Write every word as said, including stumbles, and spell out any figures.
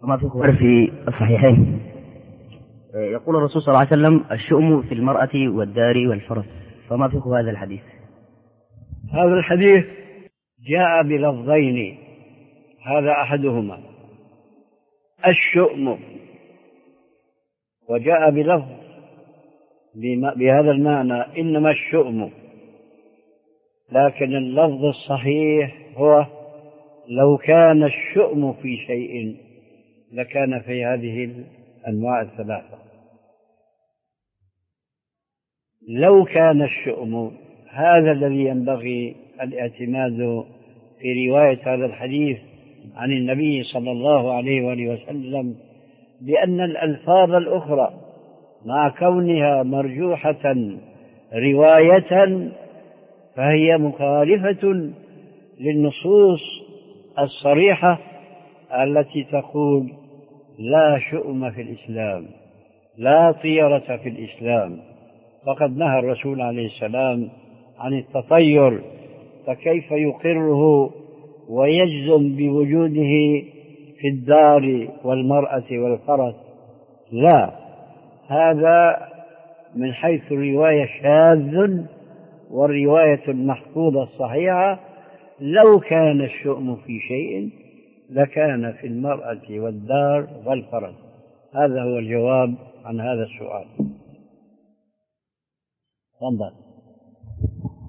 وما في في الصحيحين يقول الرسول صلى الله عليه وسلم الشؤم في المرأة والدار والفرس، فما فيه هذا الحديث؟ هذا الحديث جاء بلفظين، هذا أحدهما الشؤم، وجاء بلفظ بهذا المعنى إنما الشؤم، لكن اللفظ الصحيح هو لو كان الشؤم في شيء لكان في هذه الأنواع الثلاثة. لو كان الشؤم، هذا الذي ينبغي الاعتماد في رواية هذا الحديث عن النبي صلى الله عليه وآله وسلم، بأن الألفاظ الأخرى مع كونها مرجوحة رواية فهي مخالفة للنصوص الصريحة التي تقول لا شؤم في الإسلام، لا طيرة في الإسلام، فقد نهى الرسول عليه السلام عن التطير، فكيف يقره ويجزم بوجوده في الدار والمرأة والفرس؟ لا، هذا من حيث الرواية شاذ، والرواية المحفوظة الصحيحة لو كان الشؤم في شيء لكان في المرأة والدار والفرس. هذا هو الجواب عن هذا السؤال. تفضل.